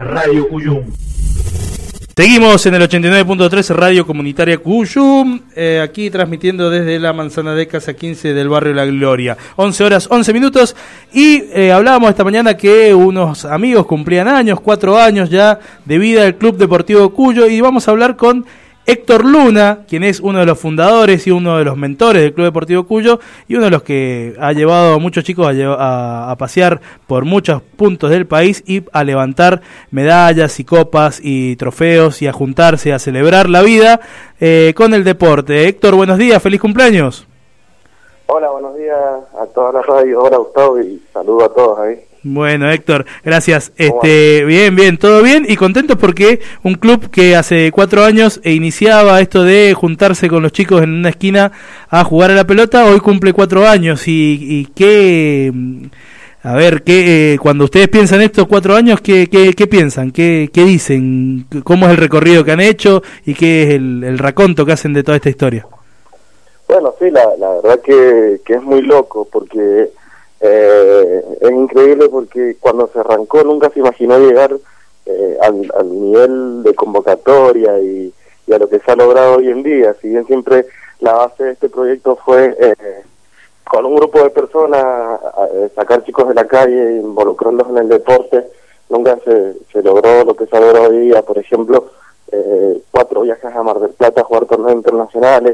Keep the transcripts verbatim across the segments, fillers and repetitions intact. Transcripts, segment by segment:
Radio Cuyum. Seguimos en el ochenta y nueve punto tres Radio Comunitaria Cuyum, eh, aquí transmitiendo desde la Manzana de Casa quince del barrio La Gloria. once horas, once minutos, y eh, hablábamos esta mañana que unos amigos cumplían años, cuatro años ya de vida del Club Deportivo Cuyo, y vamos a hablar con Héctor Luna, quien es uno de los fundadores y uno de los mentores del Club Deportivo Cuyo, y uno de los que ha llevado a muchos chicos a, a, a pasear por muchos puntos del país y a levantar medallas y copas y trofeos y a juntarse, a celebrar la vida eh, con el deporte. Héctor, buenos días, feliz cumpleaños. Hola, buenos días a toda la radio. Hola, Gustavo, y saludo a todos ahí. Bueno, Héctor, gracias. Este, bien, bien, todo bien y contentos porque un club que hace cuatro años e iniciaba esto de juntarse con los chicos en una esquina a jugar a la pelota, hoy cumple cuatro años y, y qué, a ver, qué, eh, cuando ustedes piensan estos cuatro años, ¿qué, qué, qué piensan? ¿Qué, qué dicen? ¿Cómo es el recorrido que han hecho y qué es el, el raconto que hacen de toda esta historia? Bueno, sí, la, la verdad que, que es muy loco porque Eh, es increíble porque cuando se arrancó nunca se imaginó llegar eh, al, al nivel de convocatoria y, y a lo que se ha logrado hoy en día. Si bien siempre la base de este proyecto fue eh, con un grupo de personas eh, sacar chicos de la calle, involucrarlos en el deporte, nunca se, se logró lo que se ha logrado hoy día. Por ejemplo, eh, cuatro viajes a Mar del Plata a jugar torneos internacionales,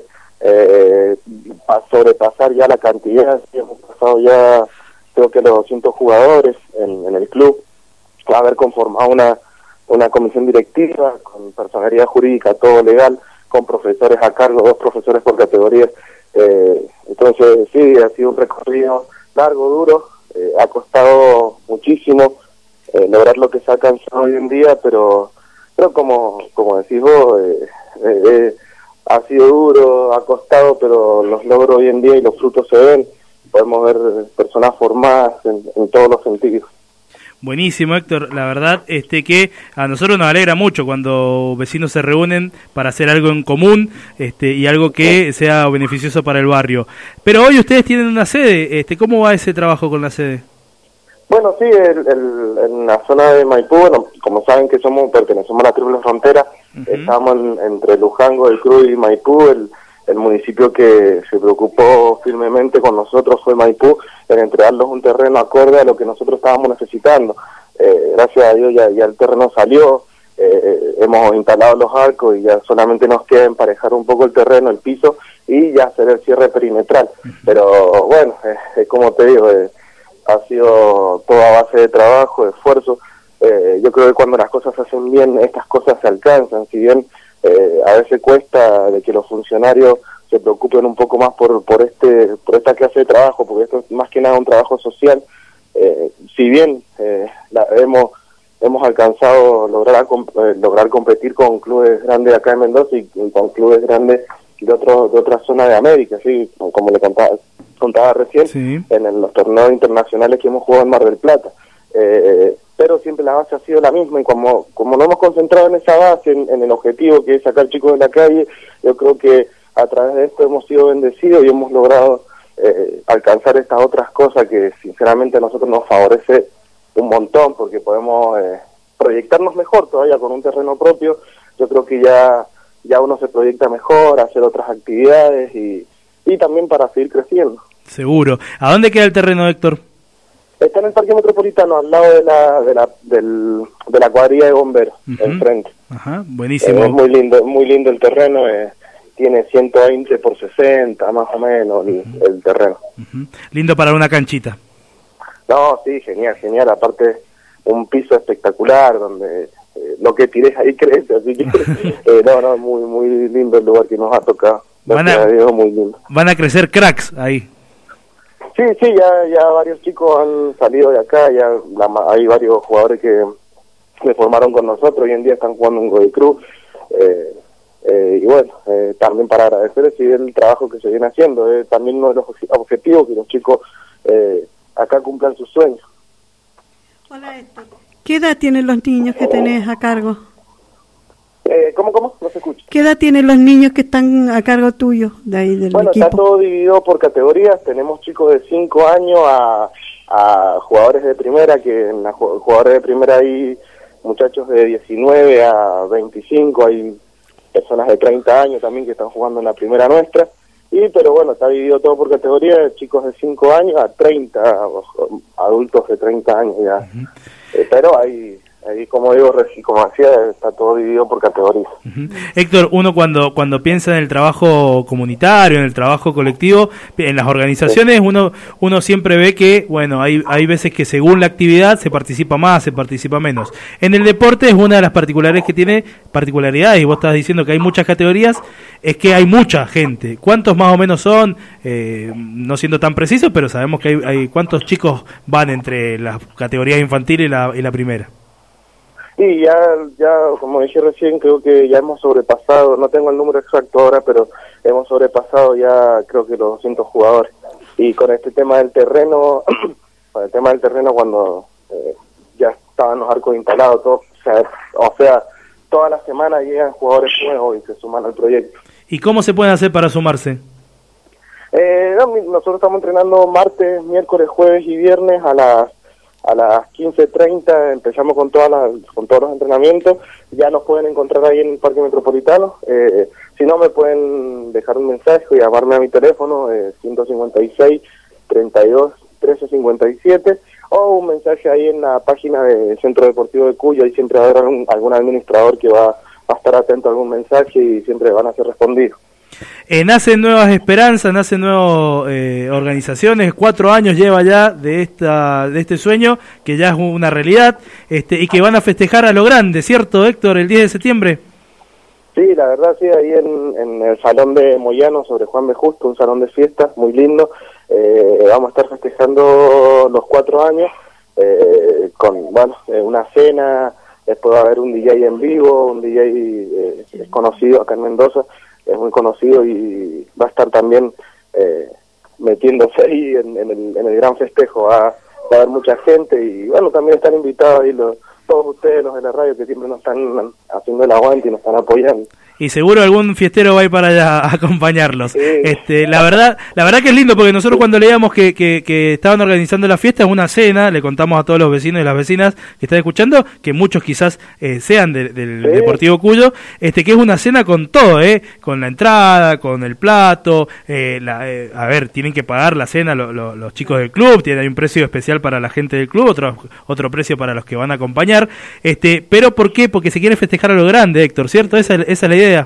eh, a sobrepasar ya la cantidad, hemos pasado ya creo que los doscientos jugadores en, en el club, haber conformado una una comisión directiva con personalidad jurídica, todo legal, con profesores a cargo, dos profesores por categoría. Eh, entonces sí, ha sido un recorrido largo, duro, eh, ha costado muchísimo eh, lograr lo que se ha alcanzado hoy en día, pero pero como como decís vos, eh, eh, eh, ha sido duro, ha costado, pero los logros hoy en día y los frutos se ven. Podemos ver personas formadas en, en todos los sentidos. Buenísimo, Héctor. La verdad este que a nosotros nos alegra mucho cuando vecinos se reúnen para hacer algo en común este y algo que sea beneficioso para el barrio. Pero hoy ustedes tienen una sede. Este, ¿cómo va ese trabajo con la sede? Bueno, sí, el, el, en la zona de Maipú, bueno, como saben que somos pertenecemos a la triple frontera, uh-huh. Estamos en, entre Luján, Godoy Cruz y Maipú. El, el municipio que se preocupó firmemente con nosotros fue Maipú, en entregarnos un terreno acorde a lo que nosotros estábamos necesitando. Eh, gracias a Dios ya, ya el terreno salió, eh, hemos instalado los arcos y ya solamente nos queda emparejar un poco el terreno, el piso, y ya hacer el cierre perimetral. Uh-huh. Pero bueno, eh, eh, como te digo, eh, ha sido toda base de trabajo, de esfuerzo. Eh, yo creo que cuando las cosas se hacen bien, estas cosas se alcanzan. Si bien eh, a veces cuesta de que los funcionarios se preocupen un poco más por por este por esta clase de trabajo, porque esto es más que nada un trabajo social. Eh, si bien eh, la, hemos hemos alcanzado lograr eh, lograr competir con clubes grandes acá en Mendoza y, y con clubes grandes de otros de otras zonas de América, sí, como le contaba contaba recién, sí, en el, los torneos internacionales que hemos jugado en Mar del Plata. Eh, pero siempre la base ha sido la misma, y como como no hemos concentrado en esa base, en, en el objetivo que es sacar chicos de la calle, yo creo que a través de esto hemos sido bendecidos y hemos logrado eh, alcanzar estas otras cosas que sinceramente a nosotros nos favorece un montón, porque podemos eh, proyectarnos mejor todavía con un terreno propio. Yo creo que ya ya uno se proyecta mejor, hacer otras actividades y, y también para seguir creciendo. Seguro. ¿A dónde queda el terreno, Héctor? Está en el Parque Metropolitano, al lado de la de la del, de la cuadrilla de bomberos, uh-huh, enfrente. Ajá, buenísimo. Eh, es muy lindo, muy lindo el terreno, eh, tiene ciento veinte por sesenta, más o menos, el, uh-huh, el terreno. Uh-huh. Lindo para una canchita. No, sí, genial, genial. Aparte, un piso espectacular donde eh, lo que tires ahí crece, así que eh, no, no, muy muy lindo el lugar que nos ha tocado. Van a, Dios, muy lindo. Van a crecer cracks ahí. Sí, sí, ya ya varios chicos han salido de acá, ya la, hay varios jugadores que se formaron con nosotros, hoy en día están jugando en Godoy Cruz, eh, eh, y bueno, eh, también para agradecerles y el trabajo que se viene haciendo, eh, también uno de los objetivos que los chicos eh, acá cumplan sus sueños. Hola, Héctor. ¿Qué edad tienen los niños que tenés a cargo? Eh, ¿Cómo, cómo? No se escucha. ¿Qué edad tienen los niños que están a cargo tuyo de ahí del bueno, equipo? Bueno, está todo dividido por categorías. Tenemos chicos de cinco años a, a jugadores de primera, que en la jugadores de primera ahí muchachos de diecinueve a veinticinco, hay personas de treinta años también que están jugando en la primera nuestra, y pero bueno, está dividido todo por categoría, de chicos de cinco años a treinta, adultos de treinta años ya. Uh-huh. eh, pero hay... Ahí, como digo, como decía, está todo dividido por categorías. Uh-huh. Héctor, uno cuando cuando piensa en el trabajo comunitario, en el trabajo colectivo, en las organizaciones, sí. uno uno siempre ve que, bueno, hay hay veces que según la actividad se participa más, se participa menos. En el deporte es una de las particularidades que tiene, particularidades, y vos estás diciendo que hay muchas categorías, es que hay mucha gente. ¿Cuántos más o menos son? Eh, no siendo tan preciso, pero sabemos que hay, hay cuántos chicos van entre las categorías infantiles y la, y la primera. Sí, ya, ya, como dije recién, creo que ya hemos sobrepasado, no tengo el número exacto ahora, pero hemos sobrepasado ya creo que los doscientos jugadores. Y con este tema del terreno, con el tema del terreno cuando eh, ya estaban los arcos instalados, todo, o sea, o sea, toda la semana llegan jugadores nuevos y se suman al proyecto. ¿Y cómo se pueden hacer para sumarse? Eh, no, nosotros estamos entrenando martes, miércoles, jueves y viernes a las A las quince treinta empezamos con todas las, con todos los entrenamientos. Ya nos pueden encontrar ahí en el Parque Metropolitano. Eh, si no, me pueden dejar un mensaje y llamarme a mi teléfono, eh, ciento cincuenta y seis, treinta y dos, trece cincuenta y siete, o un mensaje ahí en la página del Centro Deportivo de Cuyo. Ahí siempre va a haber algún, algún administrador que va a estar atento a algún mensaje y siempre van a ser respondidos. Eh, nacen nuevas esperanzas, nacen nuevas eh, organizaciones. Cuatro años lleva ya de esta de este sueño, que ya es una realidad, este y que van a festejar a lo grande, ¿cierto, Héctor, el diez de septiembre? Sí, la verdad, sí, ahí en, en el Salón de Moyano, sobre Juan B. Justo, un salón de fiestas muy lindo. Eh, vamos a estar festejando los cuatro años eh, con, bueno, eh, una cena, después va a haber un D J en vivo, un D J eh, conocido acá en Mendoza, es muy conocido y va a estar también eh, metiéndose ahí en, en, el, en el gran festejo. Va, va a haber mucha gente y bueno, también están invitados ahí los, todos ustedes, los de la radio, que siempre nos están haciendo el aguante y nos están apoyando. Y seguro algún fiestero va a ir para allá a acompañarlos. Sí. Este, la verdad, la verdad que es lindo, porque nosotros cuando leíamos que, que, que estaban organizando la fiesta, es una cena, le contamos a todos los vecinos y las vecinas que están escuchando, que muchos quizás eh, sean de, del sí. Deportivo Cuyo, este, que es una cena con todo, eh, con la entrada, con el plato, eh, la, eh, a ver, tienen que pagar la cena lo, lo, los chicos del club, tiene hay un precio especial para la gente del club, otro otro precio para los que van a acompañar, este, pero ¿por qué? Porque se quiere festejar a lo grande, Héctor, ¿cierto? Esa, esa es la idea.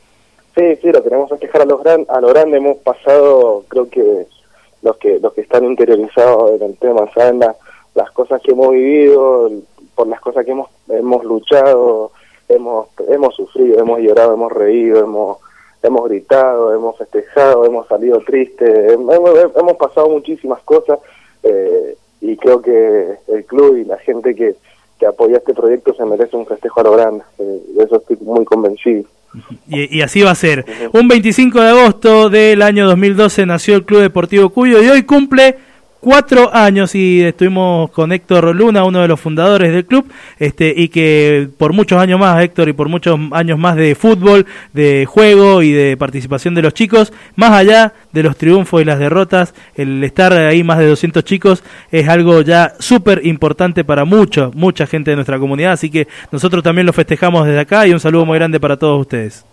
Sí, sí, lo queremos festejar a lo gran, a lo grande. Hemos pasado, creo que los que los que están interiorizados en el tema saben la, las cosas que hemos vivido, por las cosas que hemos hemos luchado, hemos hemos sufrido, hemos llorado, hemos reído, hemos hemos gritado, hemos festejado, hemos salido tristes, hemos, hemos pasado muchísimas cosas eh, y creo que el club y la gente que, que apoya este proyecto se merece un festejo a lo grande. Eh, de eso estoy muy convencido. Y, y así va a ser. Un veinticinco de agosto del año dos mil doce nació el Club Deportivo Cuyo y hoy cumple cuatro años, y estuvimos con Héctor Luna, uno de los fundadores del club, este y que por muchos años más, Héctor, y por muchos años más de fútbol, de juego y de participación de los chicos, más allá de los triunfos y las derrotas, el estar ahí más de doscientos chicos es algo ya súper importante para mucha, mucha gente de nuestra comunidad, así que nosotros también lo festejamos desde acá y un saludo muy grande para todos ustedes.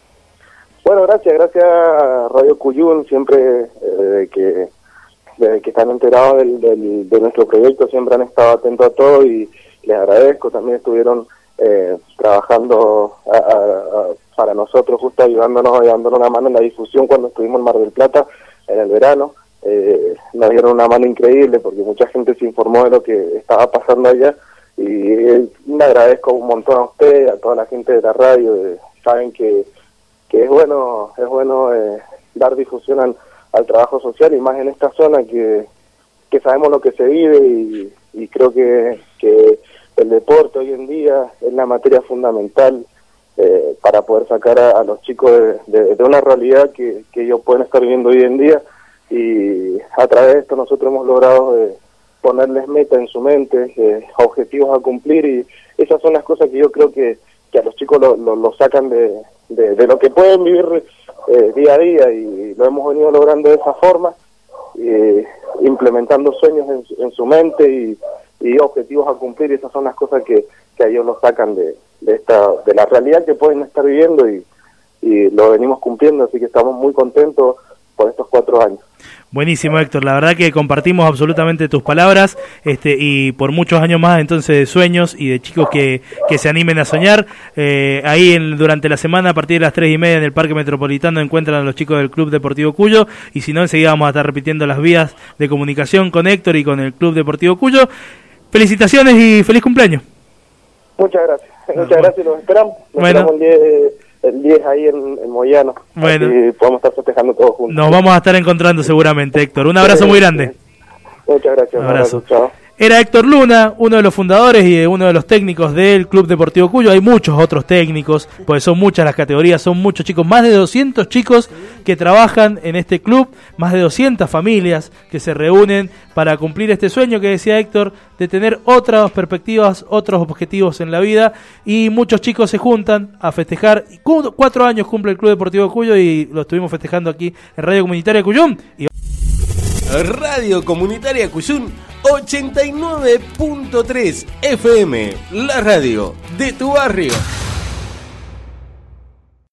Bueno, gracias, gracias a Radio Cuyún, siempre eh, que... desde que están enterados del, del, de nuestro proyecto, siempre han estado atentos a todo y les agradezco. También estuvieron eh, trabajando a, a, a, para nosotros, justo ayudándonos, ayudándonos una mano en la difusión cuando estuvimos en Mar del Plata en el verano. Eh, nos dieron una mano increíble porque mucha gente se informó de lo que estaba pasando allá y eh, le agradezco un montón a ustedes, a toda la gente de la radio. Eh, saben que, que es bueno, es bueno eh, dar difusión al al trabajo social y más en esta zona que, que sabemos lo que se vive y, y creo que, que el deporte hoy en día es la materia fundamental eh, para poder sacar a, a los chicos de, de, de una realidad que, que ellos pueden estar viviendo hoy en día, y a través de esto nosotros hemos logrado eh, ponerles metas en su mente, eh, objetivos a cumplir, y esas son las cosas que yo creo que, que a los chicos lo, lo, lo sacan de, de, de lo que pueden vivir Eh, día a día, y lo hemos venido logrando de esa forma, eh, implementando sueños en, en su mente y, y objetivos a cumplir, y esas son las cosas que, que a ellos los sacan de, de esta de la realidad que pueden estar viviendo y, y lo venimos cumpliendo, así que estamos muy contentos por estos cuatro años. Buenísimo, Héctor, la verdad que compartimos absolutamente tus palabras, este y por muchos años más entonces de sueños y de chicos que, que se animen a soñar. Eh, ahí en, durante la semana a partir de las tres y media en el Parque Metropolitano encuentran a los chicos del Club Deportivo Cuyo, y si no enseguida vamos a estar repitiendo las vías de comunicación con Héctor y con el Club Deportivo Cuyo. Felicitaciones y feliz cumpleaños. Muchas gracias, muchas bueno. gracias, los esperamos. Nos bueno. esperamos el diez, el diez ahí en, en Moyano, bueno. así podemos estar festejando todos juntos. Nos vamos a estar encontrando seguramente, Héctor. Un abrazo sí, muy grande. Sí. Muchas gracias. Un abrazo. Un abrazo. Era Héctor Luna, uno de los fundadores y uno de los técnicos del Club Deportivo Cuyo. Hay muchos otros técnicos, pues son muchas las categorías, son muchos chicos, más de doscientos chicos que trabajan en este club, más de doscientas familias que se reúnen para cumplir este sueño que decía Héctor, de tener otras perspectivas, otros objetivos en la vida, y muchos chicos se juntan a festejar. Cuatro años cumple el Club Deportivo Cuyo y lo estuvimos festejando aquí en Radio Comunitaria Cuyum. Y... Radio Comunitaria Cuyum ochenta y nueve punto tres F M, la radio de tu barrio.